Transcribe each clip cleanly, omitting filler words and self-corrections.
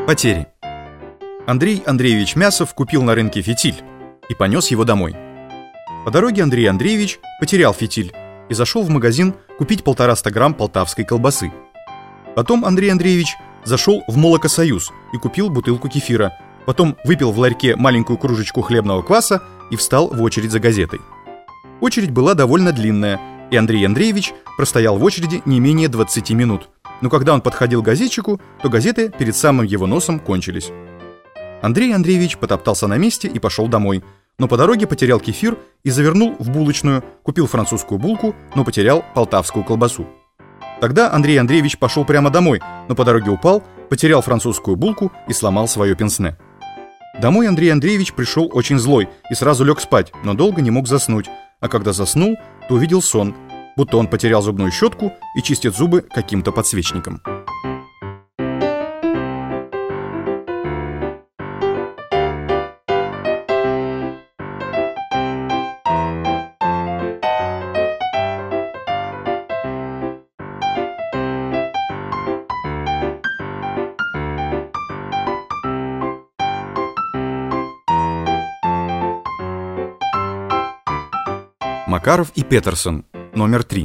Потери. Андрей Андреевич Мясов купил на рынке фитиль и понес его домой. По дороге Андрей Андреевич потерял фитиль и зашел в магазин купить 150 грамм полтавской колбасы. Потом Андрей Андреевич зашел в Молокосоюз и купил бутылку кефира. Потом выпил в ларьке маленькую кружечку хлебного кваса и встал в очередь за газетой. Очередь была довольно длинная, и Андрей Андреевич простоял в очереди не менее 20 минут. Но когда он подходил к газетчику, то газеты перед самым его носом кончились. Андрей Андреевич потоптался на месте и пошел домой, но по дороге потерял кефир и завернул в булочную, купил французскую булку, но потерял полтавскую колбасу. Тогда Андрей Андреевич пошел прямо домой, но по дороге упал, потерял французскую булку и сломал свое пенсне. Домой Андрей Андреевич пришел очень злой и сразу лег спать, но долго не мог заснуть, а когда заснул, то увидел сон, будто он потерял зубную щетку и чистит зубы каким-то подсвечником. Макаров и Петерсон, номер 3.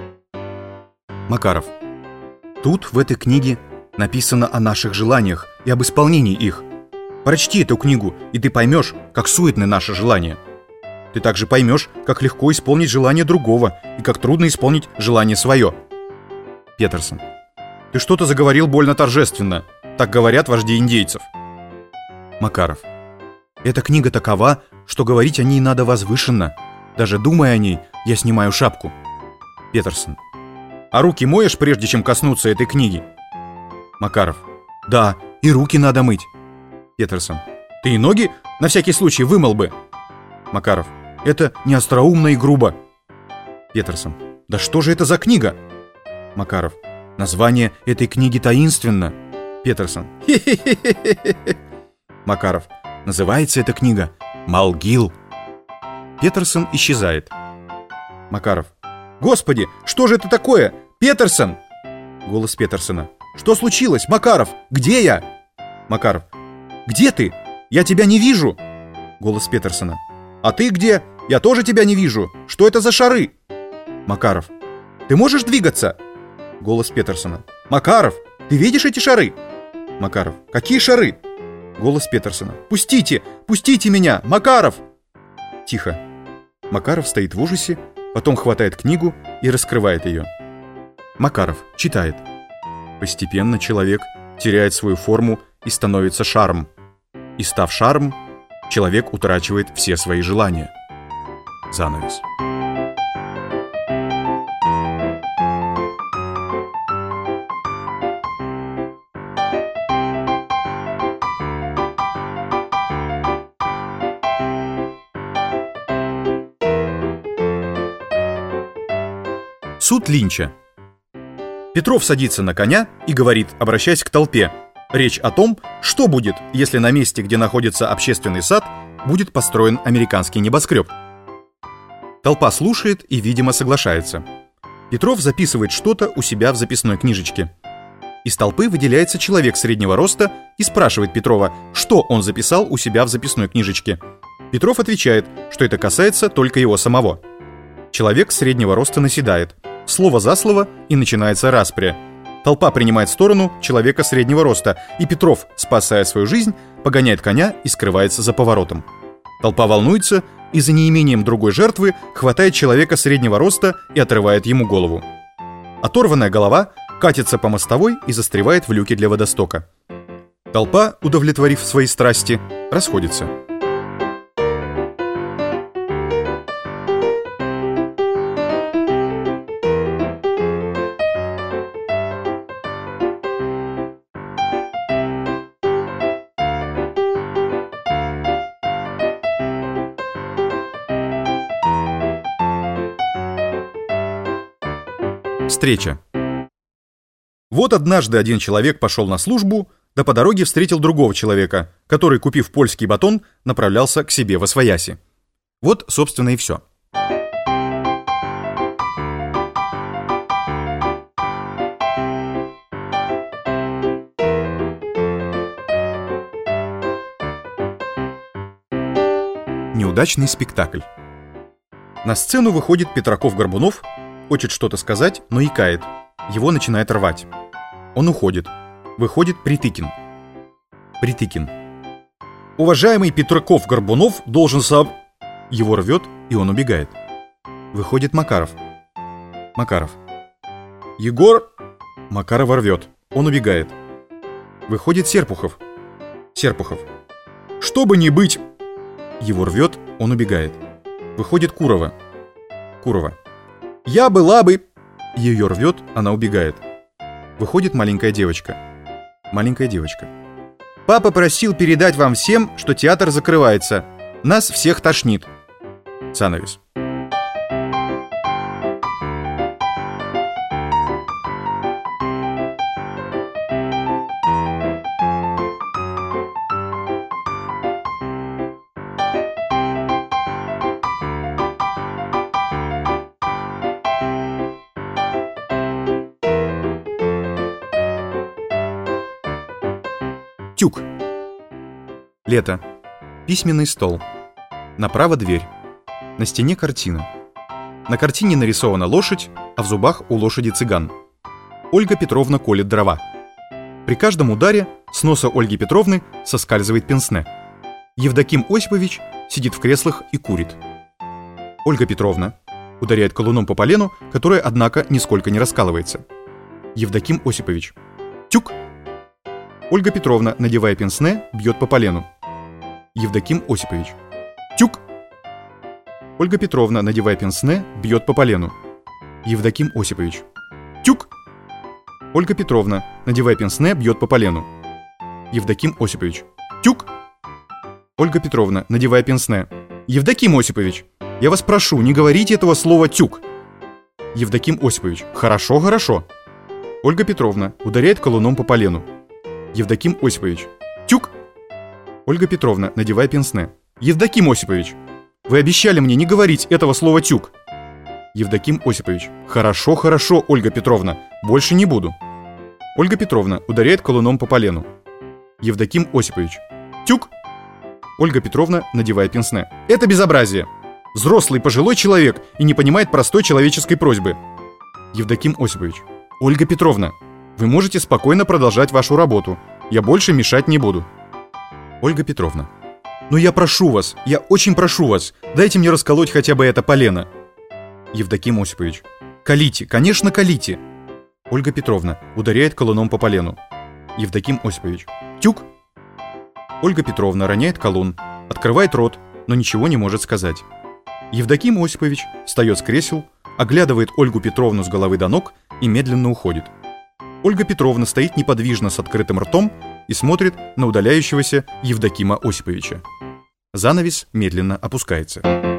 Макаров. Тут в этой книге написано о наших желаниях и об исполнении их. Прочти эту книгу, и ты поймешь, как суетны наши желания. Ты также поймешь, как легко исполнить желание другого и как трудно исполнить желание свое. Петерсон. Ты что-то заговорил больно торжественно. Так говорят вожди индейцев. Макаров. Эта книга такова, что говорить о ней надо возвышенно. Даже думая о ней, я снимаю шапку. Петерсон. А руки моешь, прежде чем коснуться этой книги? Макаров. Да, и руки надо мыть. Петерсон. Ты и ноги на всякий случай вымыл бы. Макаров. Это не остроумно и грубо. Петерсон. Да что же это за книга? Макаров. Название этой книги таинственно. Петерсон. Хе-хе-хе-хе-хе. Макаров. Называется эта книга «Малгил». Петерсон исчезает. Макаров. Господи, что же это такое? Петерсон! Голос Петерсона. Что случилось, Макаров? Где я? Макаров. Где ты? Я тебя не вижу. Голос Петерсона. А ты где? Я тоже тебя не вижу. Что это за шары? Макаров. Ты можешь двигаться? Голос Петерсона. Макаров, ты видишь эти шары? Макаров. Какие шары? Голос Петерсона. Пустите, пустите меня, Макаров! Тихо. Макаров стоит в ужасе, потом хватает книгу и раскрывает ее. Макаров читает. Постепенно человек теряет свою форму и становится шаром. И став шаром, человек утрачивает все свои желания. Занавес. Суд Линча. Петров садится на коня и говорит, обращаясь к толпе, речь о том, что будет, если на месте, где находится общественный сад, будет построен американский небоскреб. Толпа слушает и, видимо, соглашается. Петров записывает что-то у себя в записной книжечке. Из толпы выделяется человек среднего роста и спрашивает Петрова, что он записал у себя в записной книжечке. Петров отвечает, что это касается только его самого. Человек среднего роста наседает. Слово за слово, и начинается распря. Толпа принимает сторону человека среднего роста, и Петров, спасая свою жизнь, погоняет коня и скрывается за поворотом. Толпа волнуется и за неимением другой жертвы хватает человека среднего роста и отрывает ему голову. Оторванная голова катится по мостовой и застревает в люке для водостока. Толпа, удовлетворив свои страсти, расходится. Встреча. Вот однажды один человек пошел на службу, да по дороге встретил другого человека, который, купив польский батон, направлялся к себе восвояси. Вот, собственно, и все. Неудачный спектакль. На сцену выходит Петраков-Горбунов, хочет что-то сказать, но икает. Его начинает рвать. Он уходит. Выходит Притыкин. Притыкин. Уважаемый Петраков-Горбунов должен Его рвет, и он убегает. Выходит Макаров. Макаров. Егор. Макарова рвет. Он убегает. Выходит Серпухов. Серпухов. Чтобы не быть... Его рвет, он убегает. Выходит Курова. Курова. Я была бы... Ее рвет, она убегает. Выходит маленькая девочка. Маленькая девочка. Папа просил передать вам всем, что театр закрывается. Нас всех тошнит. Занавес. Тюк. Лето. Письменный стол. Направо дверь. На стене картина. На картине нарисована лошадь, а в зубах у лошади цыган. Ольга Петровна колет дрова. При каждом ударе с носа Ольги Петровны соскальзывает пенсне. Евдоким Осипович сидит в креслах и курит. Ольга Петровна ударяет колуном по полену, которое, однако, нисколько не раскалывается. Евдоким Осипович. Тюк. Ольга Петровна, надевая пенсне, бьет по полену. Евдоким Осипович. Тюк. Ольга Петровна, надевая пенсне, бьет по полену. Евдоким Осипович. Тюк. Ольга Петровна, надевая пенсне, бьет по полену. Евдоким Осипович. Тюк. Ольга Петровна, надевая пенсне. Евдоким Осипович, я вас прошу, не говорите этого слова «тюк». Евдоким Осипович. Хорошо, хорошо. Ольга Петровна ударяет колуном по полену. Евдоким Осипович. Тюк. Ольга Петровна, надевая пенсне. Евдоким Осипович, вы обещали мне не говорить этого слова «тюк». Евдоким Осипович. Хорошо, хорошо, Ольга Петровна, больше не буду. Ольга Петровна ударяет колуном по полену. Евдоким Осипович. Тюк. Ольга Петровна, надевая пенсне. Это безобразие. Взрослый пожилой человек и не понимает простой человеческой просьбы. Евдоким Осипович. Ольга Петровна, вы можете спокойно продолжать вашу работу. Я больше мешать не буду. Ольга Петровна. Ну я прошу вас, я очень прошу вас, дайте мне расколоть хотя бы это полено. Евдоким Осипович. Колите, конечно, колите. Ольга Петровна ударяет колуном по полену. Евдоким Осипович. Тюк. Ольга Петровна роняет колун, открывает рот, но ничего не может сказать. Евдоким Осипович встает с кресел, оглядывает Ольгу Петровну с головы до ног и медленно уходит. Ольга Петровна стоит неподвижно с открытым ртом и смотрит на удаляющегося Евдокима Осиповича. Занавес медленно опускается.